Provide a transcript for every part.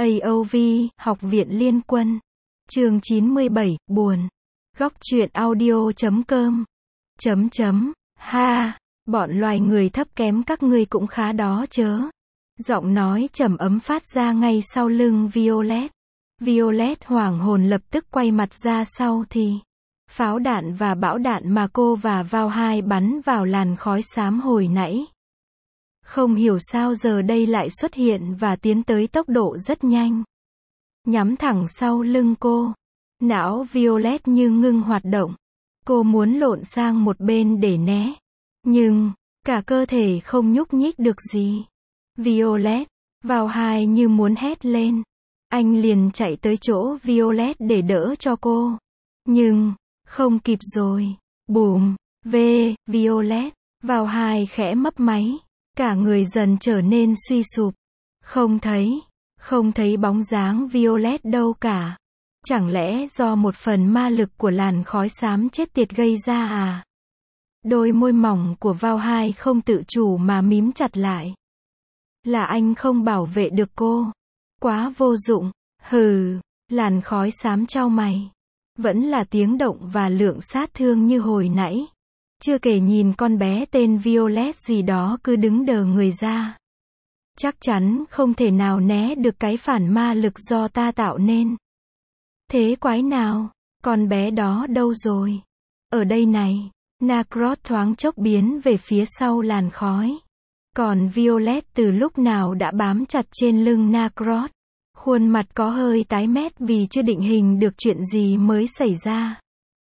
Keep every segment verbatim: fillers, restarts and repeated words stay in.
a o vê, Học viện Liên quân. Chương chín mươi bảy, buồn. Góc truyện audio chấm com. Chấm chấm. Ha, bọn loài người thấp kém các ngươi cũng khá đó chớ. Giọng nói trầm ấm phát ra ngay sau lưng Violet. Violet hoảng hồn lập tức quay mặt ra sau thì pháo đạn và bão đạn mà cô và Vào Hai bắn vào làn khói xám hồi nãy. Không hiểu sao giờ đây lại xuất hiện và tiến tới tốc độ rất nhanh. Nhắm thẳng sau lưng cô. Não Violet như ngưng hoạt động. Cô muốn lộn sang một bên để né. Nhưng, cả cơ thể không nhúc nhích được gì. Violet, Vào Hai như muốn hét lên. Anh liền chạy tới chỗ Violet để đỡ cho cô. Nhưng, không kịp rồi. Bùm, về, Violet, Vào Hai khẽ mấp máy. Cả người dần trở nên suy sụp. Không thấy, không thấy bóng dáng Violet đâu cả. Chẳng lẽ do một phần ma lực của làn khói xám chết tiệt gây ra à? Đôi môi mỏng của Vào Hai không tự chủ mà mím chặt lại. Là anh không bảo vệ được cô. Quá vô dụng. Hừ, làn khói xám chau mày. Vẫn là tiếng động và lượng sát thương như hồi nãy. Chưa kể nhìn con bé tên Violet gì đó cứ đứng đờ người ra. Chắc chắn không thể nào né được cái phản ma lực do ta tạo nên. Thế quái nào, con bé đó đâu rồi? Ở đây này, Nacross thoáng chốc biến về phía sau làn khói. Còn Violet từ lúc nào đã bám chặt trên lưng Nacross. Khuôn mặt có hơi tái mét vì chưa định hình được chuyện gì mới xảy ra.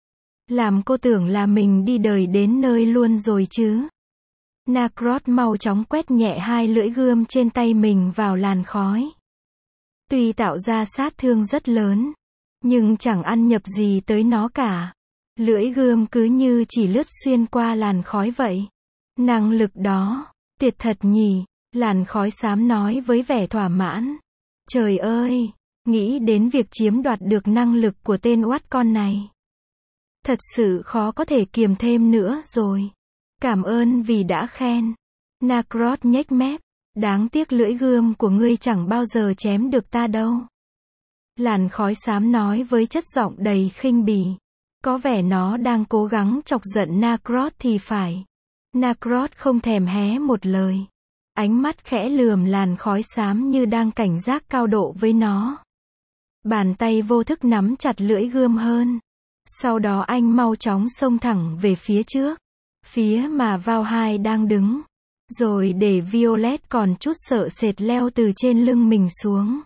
Làm cô tưởng là mình đi đời đến nơi luôn rồi chứ. Nacross mau chóng quét nhẹ hai lưỡi gươm trên tay mình vào làn khói. Tuy tạo ra sát thương rất lớn, nhưng chẳng ăn nhập gì tới nó cả. Lưỡi gươm cứ như chỉ lướt xuyên qua làn khói vậy. Năng lực đó, tuyệt thật nhỉ, làn khói xám nói với vẻ thỏa mãn. Trời ơi, nghĩ đến việc chiếm đoạt được năng lực của tên oát con này. Thật sự khó có thể kiềm thêm nữa rồi. Cảm ơn vì đã khen. Nacross nhếch mép. Đáng tiếc lưỡi gươm của ngươi chẳng bao giờ chém được ta đâu. Làn khói xám nói với chất giọng đầy khinh bỉ. Có vẻ nó đang cố gắng chọc giận Nacross thì phải. Nacross không thèm hé một lời. Ánh mắt khẽ lườm làn khói xám như đang cảnh giác cao độ với nó. Bàn tay vô thức nắm chặt lưỡi gươm hơn. Sau đó anh mau chóng xông thẳng về phía trước. Phía mà Vào Hai đang đứng. Rồi để Violet còn chút sợ sệt leo từ trên lưng mình xuống.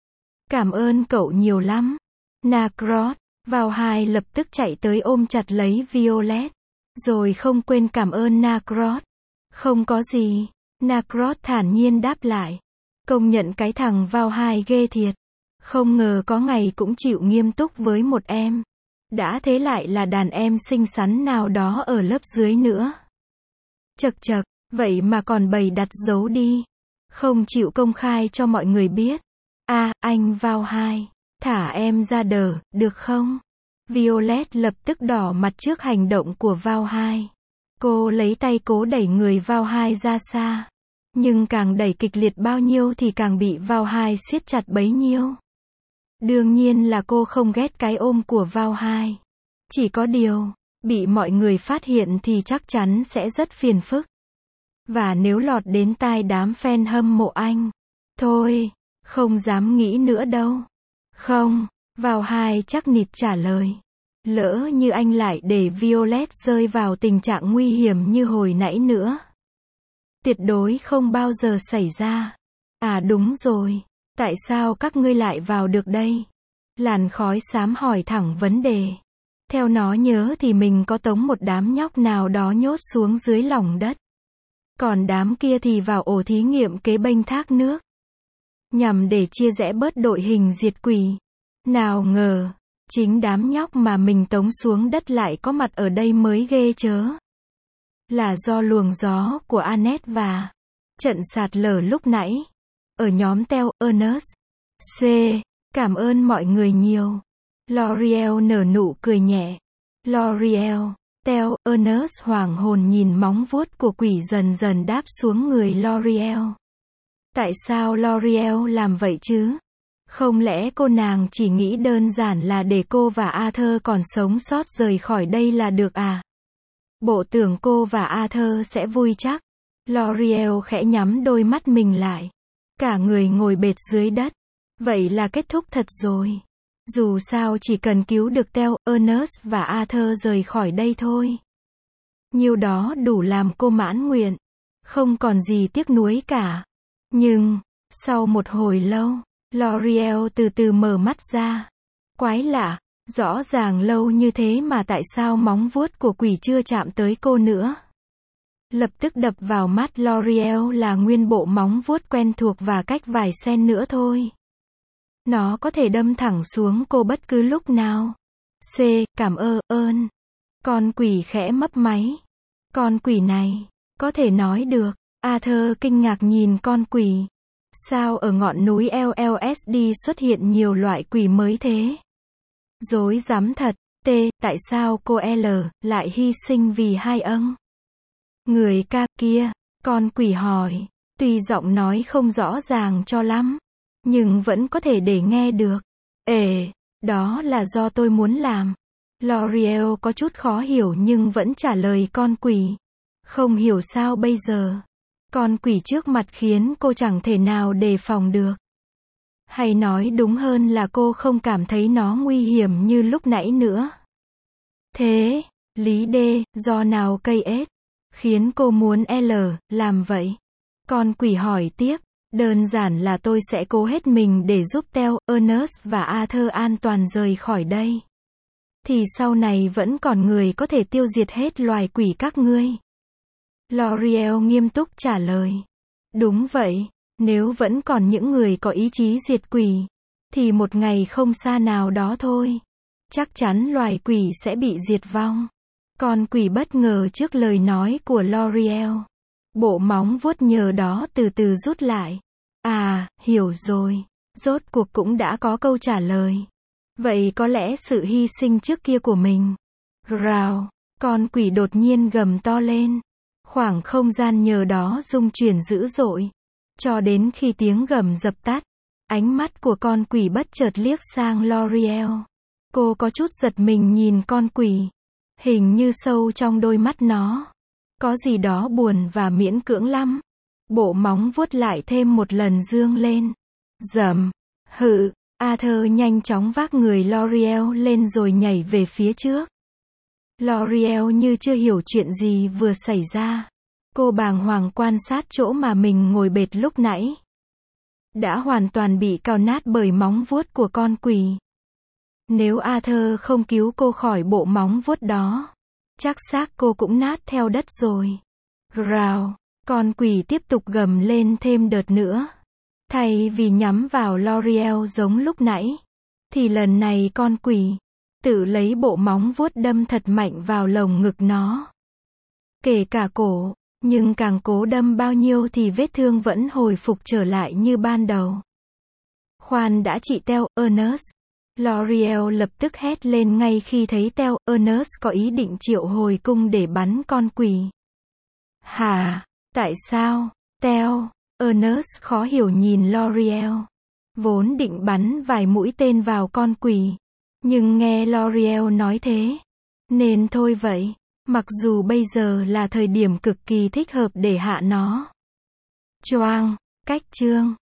Cảm ơn cậu nhiều lắm. Nacross, Vào Hai lập tức chạy tới ôm chặt lấy Violet. Rồi không quên cảm ơn Nacross. Không có gì. Nacross thản nhiên đáp lại. Công nhận cái thằng Vào Hai ghê thiệt. Không ngờ có ngày cũng chịu nghiêm túc với một em. Đã thế lại là đàn em xinh xắn nào đó ở lớp dưới nữa. Chậc chậc, vậy mà còn bày đặt giấu đi. Không chịu công khai cho mọi người biết. À, anh Vào Hai, thả em ra đờ, được không? Violet lập tức đỏ mặt trước hành động của Vào Hai. Cô lấy tay cố đẩy người Vào Hai ra xa. Nhưng càng đẩy kịch liệt bao nhiêu thì càng bị Vào Hai siết chặt bấy nhiêu. Đương nhiên là cô không ghét cái ôm của Vào Hai. Chỉ có điều, bị mọi người phát hiện thì chắc chắn sẽ rất phiền phức. Và nếu lọt đến tai đám fan hâm mộ anh. Thôi, không dám nghĩ nữa đâu. Không, Vào Hai chắc nịt trả lời. Lỡ như anh lại để Violet rơi vào tình trạng nguy hiểm như hồi nãy nữa. Tuyệt đối không bao giờ xảy ra. À đúng rồi. Tại sao các ngươi lại vào được đây? Làn khói xám hỏi thẳng vấn đề. Theo nó nhớ thì mình có tống một đám nhóc nào đó nhốt xuống dưới lòng đất. Còn đám kia thì vào ổ thí nghiệm kế bên thác nước. Nhằm để chia rẽ bớt đội hình diệt quỷ. Nào ngờ, chính đám nhóc mà mình tống xuống đất lại có mặt ở đây mới ghê chớ. Là do luồng gió của Annette và trận sạt lở lúc nãy. Ở nhóm Theo, Ernest. C. Cảm ơn mọi người nhiều. L'Oreal nở nụ cười nhẹ. L'Oreal, Theo, Ernest hoảng hồn nhìn móng vuốt của quỷ dần dần đáp xuống người L'Oreal. Tại sao L'Oreal làm vậy chứ? Không lẽ cô nàng chỉ nghĩ đơn giản là để cô và Arthur còn sống sót rời khỏi đây là được à? Bộ tưởng cô và Arthur sẽ vui chắc. L'Oreal khẽ nhắm đôi mắt mình lại. Cả người ngồi bệt dưới đất. Vậy là kết thúc thật rồi. Dù sao chỉ cần cứu được Theo, Ernest và Arthur rời khỏi đây thôi. Nhiêu đó đủ làm cô mãn nguyện. Không còn gì tiếc nuối cả. Nhưng, sau một hồi lâu, L'Oreal từ từ mở mắt ra. Quái lạ, rõ ràng lâu như thế mà tại sao móng vuốt của quỷ chưa chạm tới cô nữa. Lập tức đập vào mắt L'Oreal là nguyên bộ móng vuốt quen thuộc và cách vài sen nữa thôi. Nó có thể đâm thẳng xuống cô bất cứ lúc nào. C, cảm ơn, ơn. Con quỷ khẽ mấp máy. Con quỷ này, có thể nói được. Arthur kinh ngạc nhìn con quỷ. Sao ở ngọn núi lờ lờ ét đê xuất hiện nhiều loại quỷ mới thế? Dối rắm thật. T, tại sao cô L lại hy sinh vì hai âng? Người ca kia, con quỷ hỏi. Tuy giọng nói không rõ ràng cho lắm, nhưng vẫn có thể để nghe được. Ê, đó là do tôi muốn làm. L'Oreal có chút khó hiểu nhưng vẫn trả lời con quỷ. Không hiểu sao bây giờ. Con quỷ trước mặt khiến cô chẳng thể nào đề phòng được. Hay nói đúng hơn là cô không cảm thấy nó nguy hiểm như lúc nãy nữa. Thế, lý D, do nào cây ết, khiến cô muốn L, làm vậy? Con quỷ hỏi tiếp. Đơn giản là tôi sẽ cố hết mình để giúp Theo, Ernest và Arthur an toàn rời khỏi đây. Thì sau này vẫn còn người có thể tiêu diệt hết loài quỷ các ngươi. L'Oreal nghiêm túc trả lời. Đúng vậy, nếu vẫn còn những người có ý chí diệt quỷ, thì một ngày không xa nào đó thôi. Chắc chắn loài quỷ sẽ bị diệt vong. Con quỷ bất ngờ trước lời nói của L'Oreal. Bộ móng vuốt nhờ đó từ từ rút lại. À, hiểu rồi. Rốt cuộc cũng đã có câu trả lời. Vậy có lẽ sự hy sinh trước kia của mình. Rào, con quỷ đột nhiên gầm to lên. Khoảng không gian nhờ đó rung chuyển dữ dội. Cho đến khi tiếng gầm dập tắt, ánh mắt của con quỷ bất chợt liếc sang L'Oreal. Cô có chút giật mình nhìn con quỷ. Hình như sâu trong đôi mắt nó có gì đó buồn và miễn cưỡng lắm. Bộ móng vuốt lại thêm một lần dương lên. Dầm. Hự. Arthur nhanh chóng vác người L'Oreal lên rồi nhảy về phía trước. L'Oreal như chưa hiểu chuyện gì vừa xảy ra. Cô bàng hoàng quan sát chỗ mà mình ngồi bệt lúc nãy. Đã hoàn toàn bị cào nát bởi móng vuốt của con quỷ. Nếu Arthur không cứu cô khỏi bộ móng vuốt đó, chắc xác cô cũng nát theo đất rồi. Rào, con quỷ tiếp tục gầm lên thêm đợt nữa. Thay vì nhắm vào L'Oreal giống lúc nãy, thì lần này con quỷ tự lấy bộ móng vuốt đâm thật mạnh vào lồng ngực nó. Kể cả cổ, nhưng càng cố đâm bao nhiêu thì vết thương vẫn hồi phục trở lại như ban đầu. Khoan đã chị Theo, Ernest. L'Oreal lập tức hét lên ngay khi thấy Theo, Ernest có ý định triệu hồi cung để bắn con quỷ. Hả? Tại sao? Theo, Ernest khó hiểu nhìn L'Oreal. Vốn định bắn vài mũi tên vào con quỷ. Nhưng nghe L'Oreal nói thế, nên thôi vậy. Mặc dù bây giờ là thời điểm cực kỳ thích hợp để hạ nó. Choang, cách chương.